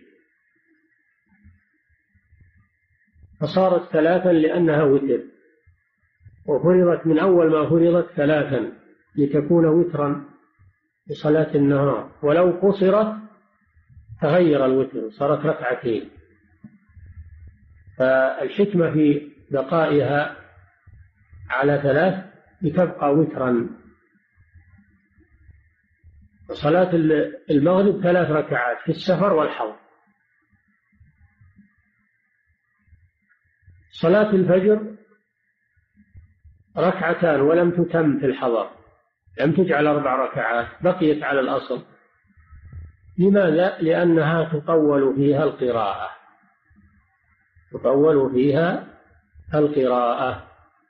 فصارت ثلاثا لأنها وتر، وفرضت من أول ما فرضت ثلاثا لتكون وترا لصلاة النهار. ولو قصرت تغير الوتر، صارت ركعتين. فالحكمة في بقائها على ثلاث لتبقى وترا. صلاة المغرب ثلاث ركعات في السفر والحضر. صلاة الفجر ركعتان ولم تتم في الحضر، لم تجعل أربع ركعات، بقيت على الأصل. لماذا؟ لأنها تطول فيها القراءة، تطول فيها القراءة،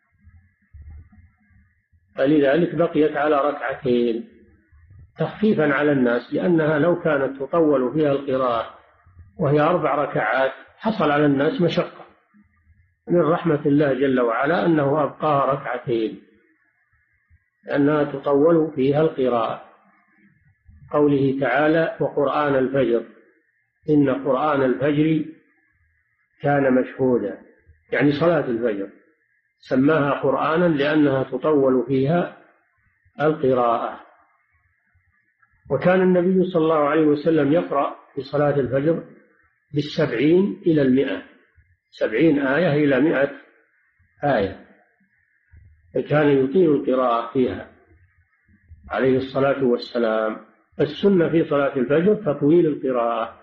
فلذلك بقيت على ركعتين تخفيفا على الناس، لأنها لو كانت تطول فيها القراءة وهي أربع ركعات حصل على الناس مشقة. من رحمة الله جل وعلا أنه أبقاها ركعتين، لأنها تطول فيها القراءة. قوله تعالى: وقرآن الفجر إن قرآن الفجر كان مشهودا، يعني صلاة الفجر سماها قرآنا لأنها تطول فيها القراءة. وكان النبي صلى الله عليه وسلم يقرأ في صلاة الفجر بالسبعين إلى المئة، سبعين آية إلى مئة آية، فكان يطيل القراءة فيها عليه الصلاة والسلام. السنة في صلاة الفجر تطويل القراءة،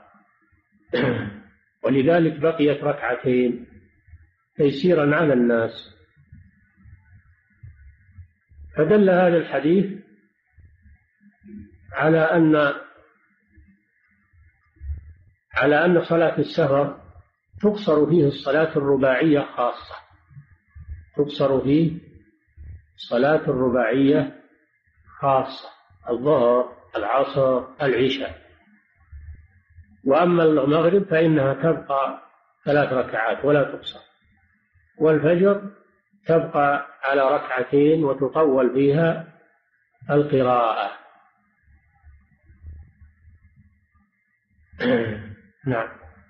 ولذلك بقيت ركعتين تيسيرا على الناس. فدل هذا الحديث على أن على أن صلاة السفر تقصر فيه الصلاة الرباعية خاصة، تقصر فيه صلاة الرباعية خاصة، الظهر، العصر، العشاء. وأما المغرب فإنها تبقى ثلاث ركعات ولا تقصر، والفجر تبقى على ركعتين وتطول فيها القراءة. نعم.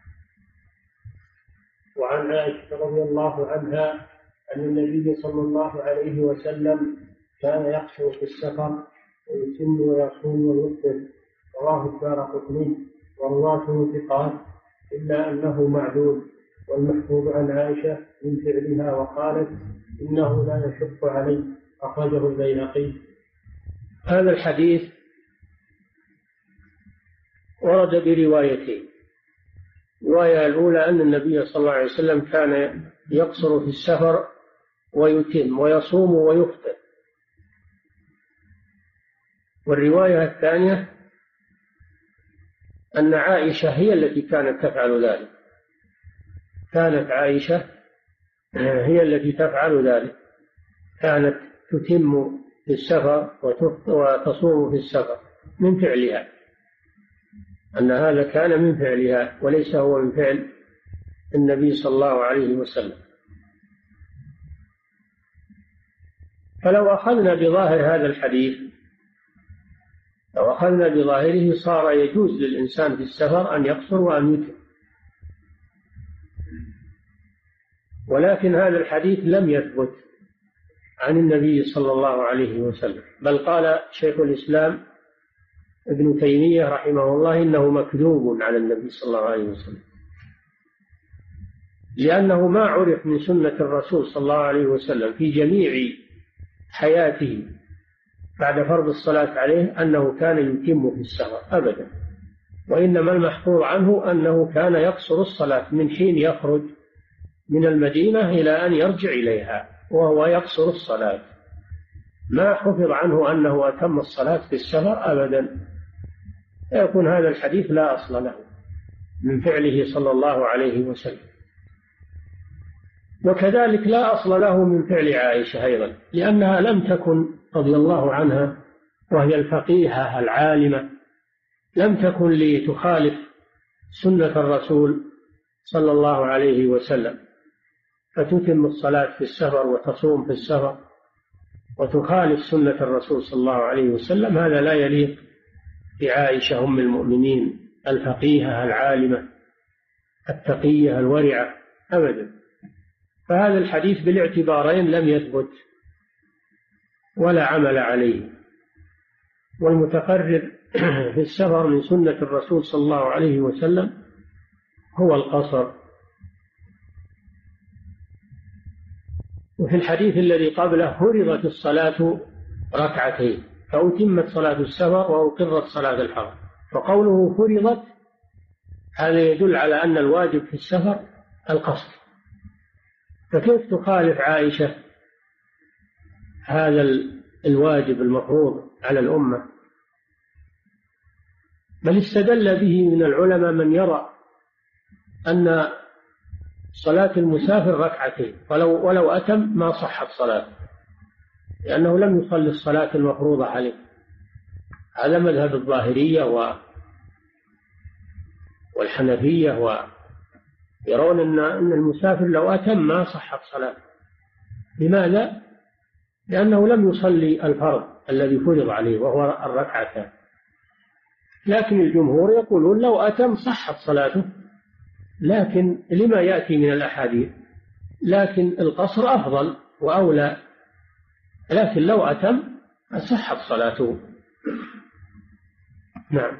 وعن عائشة رضي الله عنها أن النبي صلى الله عليه وسلم كان يخشو في السفر ويتم ويصوم ويفطر. رواه الدارقطني ورواته ثقات إلا أنه معدود. والمحفوظ عن عائشة من فعلها وقالت إنه لا يشق علي. أخرجه البيهقي. هذا الحديث ورد بروايتين. الرواية الأولى أن النبي صلى الله عليه وسلم كان يقصر في السفر ويتم ويصوم ويفطر. والرواية الثانية أن عائشة هي التي كانت تفعل ذلك، كانت عائشة هي التي تفعل ذلك، كانت تتم في السفر وتصوم في السفر من فعلها، أن هذا كان من فعلها وليس هو من فعل النبي صلى الله عليه وسلم. فلو أخذنا بظاهر هذا الحديث، لو أخذنا بظاهره صار يجوز للإنسان في السفر أن يقصر وأن يتم، ولكن هذا الحديث لم يثبت عن النبي صلى الله عليه وسلم، بل قال شيخ الإسلام ابن تيمية رحمه الله إنه مكذوب على النبي صلى الله عليه وسلم، لأنه ما عرف من سنة الرسول صلى الله عليه وسلم في جميع حياته بعد فرض الصلاة عليه أنه كان يتم في السفر أبدا، وإنما المحفوظ عنه أنه كان يقصر الصلاة من حين يخرج من المدينة إلى أن يرجع إليها وهو يقصر الصلاة، ما حفظ عنه أنه أتم الصلاة في السفر أبدا، يكون هذا الحديث لا أصل له من فعله صلى الله عليه وسلم. وكذلك لا أصل له من فعل عائشة أيضا، لأنها لم تكن رضي الله عنها وهي الفقيهة العالمة لم تكن لتخالف سنة الرسول صلى الله عليه وسلم، فتتم الصلاة في السفر وتصوم في السفر وتخالف سنة الرسول صلى الله عليه وسلم، هذا لا يليق بعائشة أم المؤمنين الفقيهة العالمة التقية الورعة أبدا. فهذا الحديث بالاعتبارين لم يثبت ولا عمل عليه، والمتقرر في السفر من سنة الرسول صلى الله عليه وسلم هو القصر. وفي الحديث الذي قبله فرضت الصلاة ركعتين فأتمت صلاة السفر وأقرت صلاة الحضر، فقوله فرضت هذا يدل على أن الواجب في السفر القصر، فكيف تخالف عائشة هذا الواجب المفروض على الأمة؟ بل استدل به من العلماء من يرى أن صلاة المسافر ركعتين ولو, ولو أتم ما صحت صلاة، لأنه لم يصلي الصلاة المفروضة عليه. هذا مذهب الظاهرية والحنفية، ويرون أن أن المسافر لو أتم ما صحت صلاة. لماذا؟ لأنه لم يصلي الفرض الذي فرض عليه وهو الركعتان. لكن الجمهور يقولون لو أتم صحت صلاته، لكن لما يأتي من الأحاديث، لكن القصر أفضل وأولى، لكن لو أتم صحت صلاته. نعم.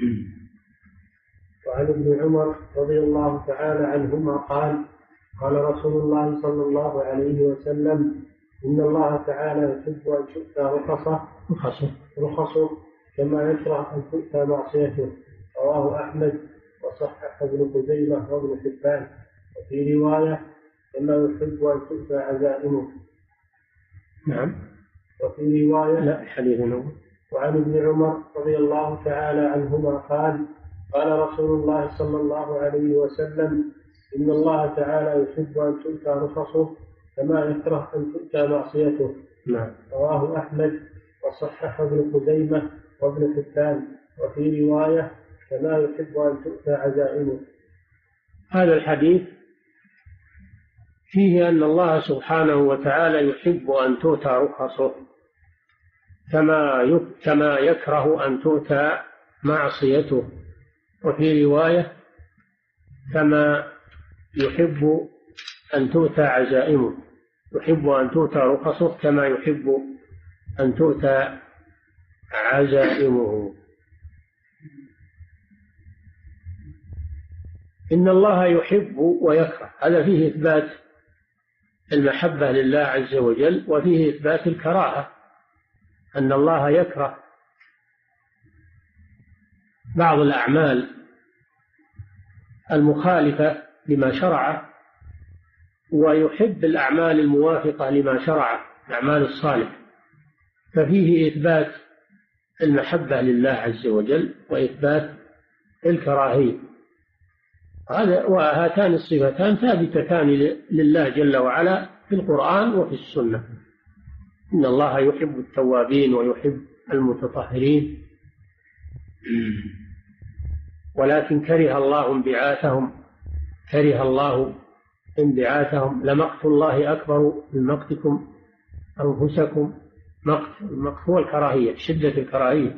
وعن ابن عمر رضي الله تعالى عنهما قال قال رسول الله صلى الله عليه وسلم إن الله تعالى يحب أن تؤتى رخصه رخصه كما يكره أن تؤتى معصيته. رواه أحمد وصحح ابن خزيمة وابن حبان، وفي رواية كما يحب أن تؤتى عزائمه. نعم. وفي رواية لا حديث نوم. وعن ابن عمر رضي الله تعالى عنهما قال قال رسول الله صلى الله عليه وسلم إن الله تعالى يحب أن تؤتى رخصه كما يكره أن تؤتى معصيته. نعم. رواه أحمد وصحح ابن خزيمة وابن حبان، وفي رواية كما يحب أن تؤتى عزائمه. هذا الحديث فيه أن الله سبحانه وتعالى يحب أن تؤتى رخصه كما كما يكره أن تؤتى معصيته، وفي رواية كما يحب أن تؤتى عزائمه، يحب أن تؤتى رخصه كما يحب أن تؤتى عزائمه. إن الله يحب ويكره، هذا فيه إثبات المحبة لله عز وجل، وفيه إثبات الكراهة، أن الله يكره بعض الأعمال المخالفة لما شرعه، ويحب الأعمال الموافقة لما شرعه، الأعمال الصالحة، ففيه إثبات المحبة لله عز وجل وإثبات الكراهية. هذا وهاتان الصفتان ثابتتان لله جل وعلا في القرآن وفي السنة. إن الله يحب التوابين ويحب المتطهرين، ولكن كره الله انبعاثهم كره الله انبعاثهم لمقت الله أكبر من مقتكم أنفسكم. مقت المقت هو الكراهية، شدة الكراهية.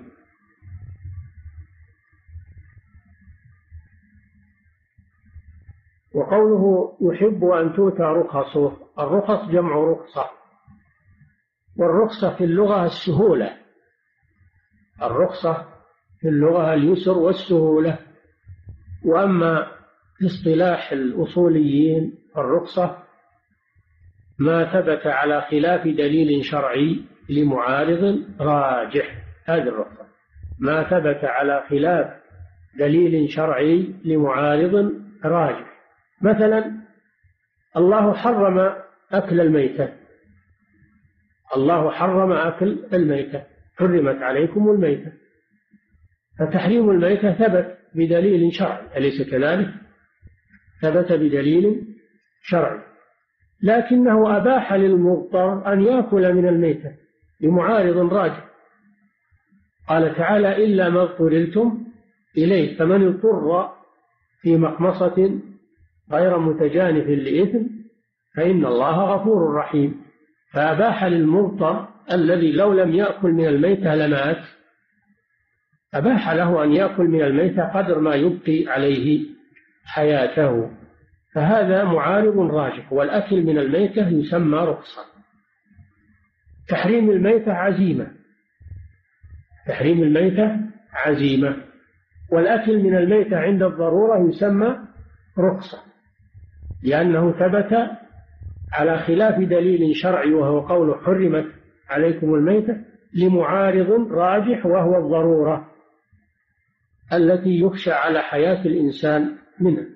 وقوله يحب أن تؤتى رخصه، الرخص جمع رخصة، والرخصة في اللغة السهولة، الرخصة في اللغة اليسر والسهولة. وأما في اصطلاح الأصوليين الرخصة ما ثبت على خلاف دليل شرعي لمعارض راجح، هذه الرخصة ما ثبت على خلاف دليل شرعي لمعارض راجح. مثلا الله حرم أكل الميتة، الله حرم أكل الميتة، حرمت عليكم الميتة، فتحريم الميتة ثبت بدليل شرعي، أليس كذلك؟ ثبت بدليل شرعي، لكنه أباح للمضطر أن يأكل من الميتة لمعارض راجع. قال تعالى: إلا ما اضطررتم إليه، فمن اضطر في مخمصة غير متجانف لإثم فإن الله غفور رحيم. فأباح للمضطر الذي لو لم يأكل من الميتة لمات، أباح له أن يأكل من الميتة قدر ما يبقي عليه حياته، فهذا معارض راجح. والأكل من الميتة يسمى رخصة. تحريم الميتة عزيمة، تحريم الميتة عزيمة، والأكل من الميتة عند الضرورة يسمى رخصة، لأنه ثبت على خلاف دليل شرعي وهو قول حرمت عليكم الميتة لمعارض راجح وهو الضرورة التي يخشى على حياة الإنسان منها،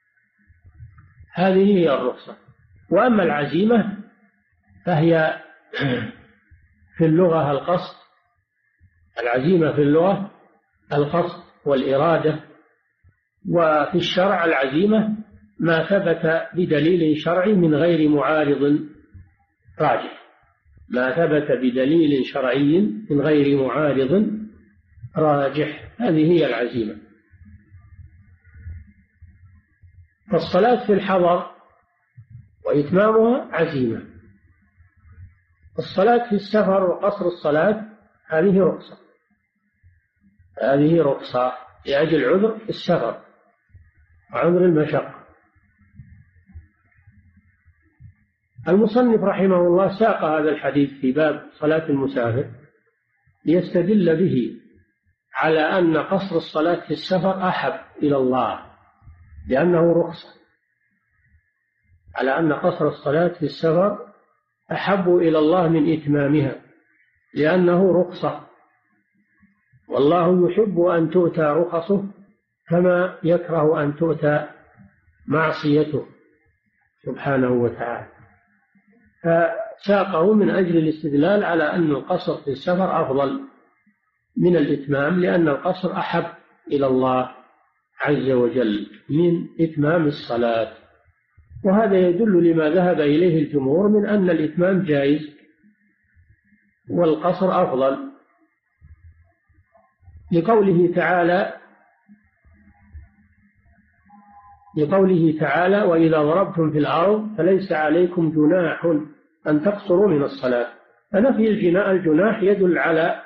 هذه هي الرخصة. وأما العزيمة فهي في اللغة القصد، العزيمة في اللغة القصد والإرادة، وفي الشرع العزيمة ما ثبت بدليل شرعي من غير معارض راجح، ما ثبت بدليل شرعي من غير معارض راجح، هذه هي العزيمة. فالصلاة في الحضر وإتمامها عزيمة، الصلاة في السفر وقصر الصلاة هذه رخصة، هذه رخصة لأجل عذر السفر وعذر المشقة. المصنف رحمه الله ساق هذا الحديث في باب صلاة المسافر ليستدل به على أن قصر الصلاة في السفر أحب إلى الله لأنه رخصة، على أن قصر الصلاة في السفر أحب إلى الله من إتمامها لأنه رخصة، والله يحب أن تؤتى رخصه كما يكره أن تؤتى معصيته سبحانه وتعالى. فساقه من أجل الاستدلال على أن القصر في السفر أفضل من الإتمام، لأن القصر أحب إلى الله عز وجل من إتمام الصلاة. وهذا يدل لما ذهب إليه الجمهور من أن الإتمام جائز والقصر أفضل، لقوله تعالى لقوله تعالى: وإذا ضربتم في الأرض فليس عليكم جناح أن تقصروا من الصلاة. فنفي الجناح الجناح يدل على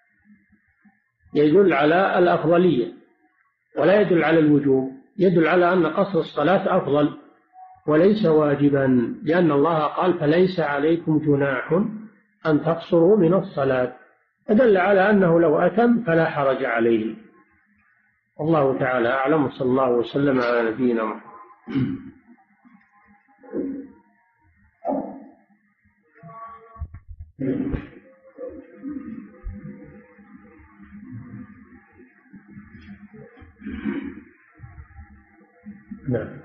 يدل على الأفضلية ولا يدل على الوجوب، يدل على أن قصر الصلاة أفضل وليس واجبا، لأن الله قال: فليس عليكم جناح أن تقصروا من الصلاة، فدل على أنه لو أتم فلا حرج عليه. والله تعالى أعلم، صلى الله وسلم على نبينا محمد. نعم.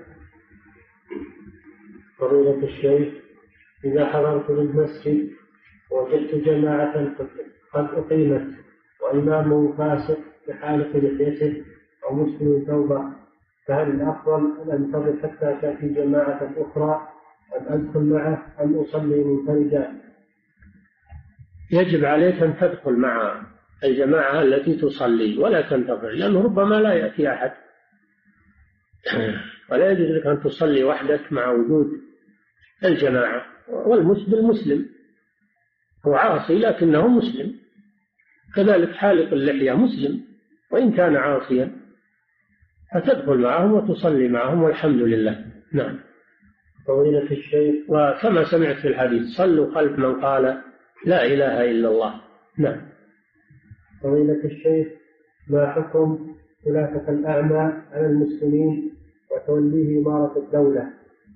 فضيلة الشيخ، إذا حضرت للمسجد وجدت جماعة قد أقيمت وإمامه فاسق بحالة لحيته أو مسلم ثوبه، فهل الأفضل أن أنتظر حتى تأتي جماعة أخرى أم أدخل معه أم أصلي منفردا؟ يجب عليك أن تدخل مع الجماعة التي تصلي ولا تنتظر، لأنه ربما لا يأتي أحد، ولا يجوز لك أن تصلي وحدك مع وجود الجماعة. والمسلم مسلم، هو عاصي لكنه مسلم، كذلك حالق اللحية مسلم وإن كان عاصيا، فتدخل معهم وتصلي معهم والحمد لله. نعم. فضيلة الشيخ، وكما سمعت في الحديث: صلوا خلف من قال لا إله إلا الله. نعم. فضيلة الشيخ، ما حكم خلافة الأعمى على المسلمين وتوليه إمارة الدولة؟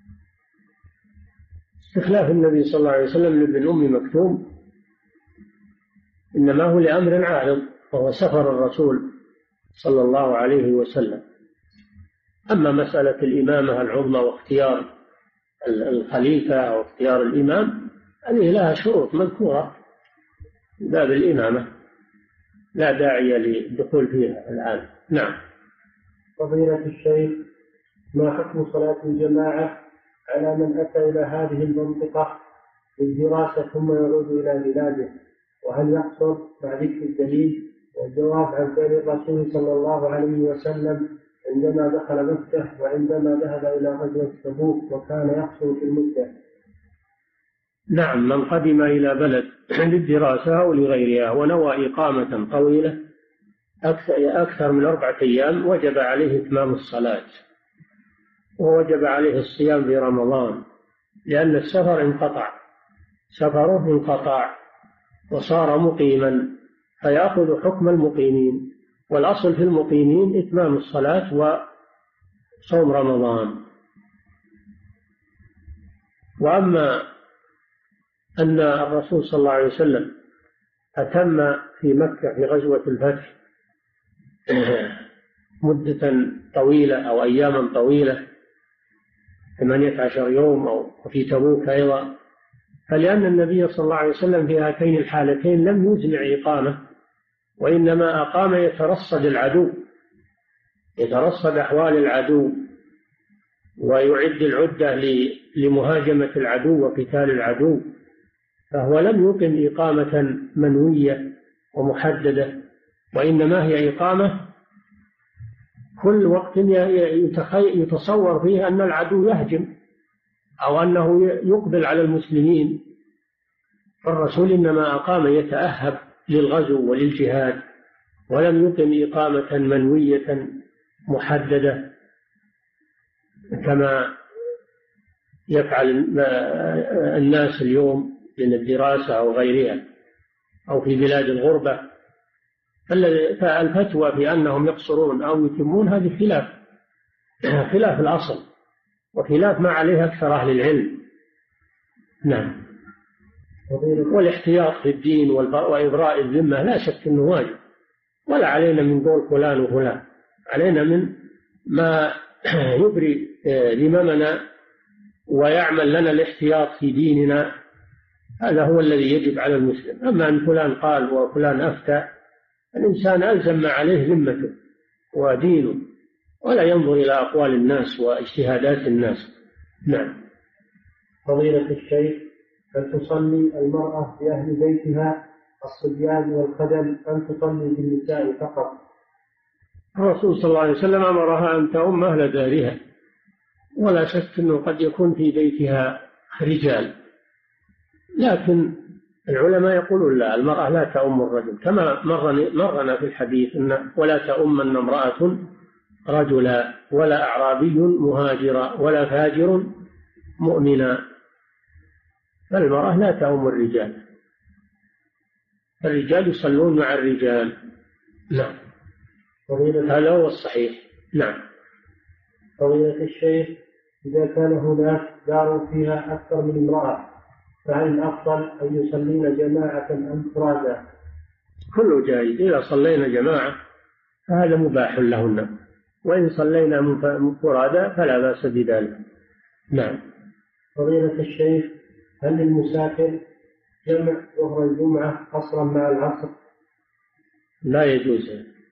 استخلاف النبي صلى الله عليه وسلم لابن أم مكتوم إنما هو لأمر عارض، وهو سفر الرسول صلى الله عليه وسلم. أما مسألة الإمامة العظمى واختيار الخليفة أو اختيار الإمام، هذه لها شروط مذكورة في باب الإمامة، لا داعي للدخول فيها الآن. نعم. فضيلة الشيخ، ما حكم صلاة الجماعة على من أتى إلى هذه المنطقة للدراسة ثم يعود إلى بلاده، وهل يقصر مع ذكر الدليل؟ والجواب عن فعل الرسول صلى الله عليه وسلم عندما دخل مكة وعندما ذهب إلى غزوة تبوك وكان يقصر في المدة. نعم، من قدم إلى بلد للدراسة أو لغيرها ونوى إقامة طويلة أكثر من أربعة أيام وجب عليه إتمام الصلاة، ووجب عليه الصيام في رمضان، لأن السفر انقطع، سفره انقطع وصار مقيما، فيأخذ حكم المقيمين، والأصل في المقيمين إتمام الصلاة وصوم رمضان. وأما أن الرسول صلى الله عليه وسلم أتم في مكة في غزوة الفتح مدة طويلة أو أياما طويلة ثمانية عشر يوم، أو في تبوك أيضا، فلأن النبي صلى الله عليه وسلم في هاتين الحالتين لم يجمع إقامة، وإنما أقام يترصد العدو، يترصد أحوال العدو ويعد العدة لمهاجمة العدو وقتال العدو، فهو لم يقم إقامة منوية ومحددة، وإنما هي إقامة كل وقت يتصور فيه أن العدو يهجم أو أنه يقبل على المسلمين، فالرسول إنما أقام يتأهب للغزو وللجهاد، ولم يقم إقامة منوية محددة كما يفعل الناس اليوم من الدراسة أو غيرها أو في بلاد الغربة. فالفتوى بأنهم يقصرون أو يتمون هذه خلاف خلاف الأصل وخلاف ما عليه أكثر أهل العلم. نعم. والاحتياط في الدين وإبراء الذمة لا شك أنه واجب، ولا علينا من قول فلان وفلان، علينا من ما يبري ذممنا ويعمل لنا الاحتياط في ديننا، هذا هو الذي يجب على المسلم. أما أن فلان قال وفلان أفتى، الإنسان ألزم ما عليه ذمته ودينه، ولا ينظر إلى أقوال الناس واجتهادات الناس. نعم. فضيلة الشيخ، هل تصلي المرأة في أهل بيتها الصبيان والخدم أم تصلي بالنساء فقط؟ الرسول صلى الله عليه وسلم أمرها أن تؤم أهل دارها، ولا شك أنه قد يكون في بيتها رجال، لكن العلماء يقولون لا، المرأة لا تؤم الرجل، كما مرنا في الحديث أن ولا تؤمن امرأة رجلا ولا أعرابي مهاجرا ولا فاجر مؤمنا، فالمرأة لا تؤم الرجال، الرجال يصلون مع الرجال. نعم. هذا هو الصحيح. نعم. فضيلة الشيخ، إذا كان هناك دار فيها أكثر من امرأة، فهل الأفضل أن يصلين جماعة أم فرادا؟ كله جائز، إذا صلينا جماعة فهذا مباح لهن، وإن صلينا فرادا فلا بأس بذلك. نعم. فضيلة الشيخ، هل للمسافر جمع ظهر الجمعة قصرا مع العصر؟ لا يجوز،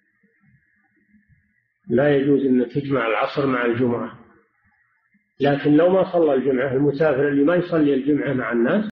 لا يجوز أن تجمع العصر مع الجمعة، لكن لو ما صلى الجمعة، المسافر اللي ما يصلي الجمعة مع الناس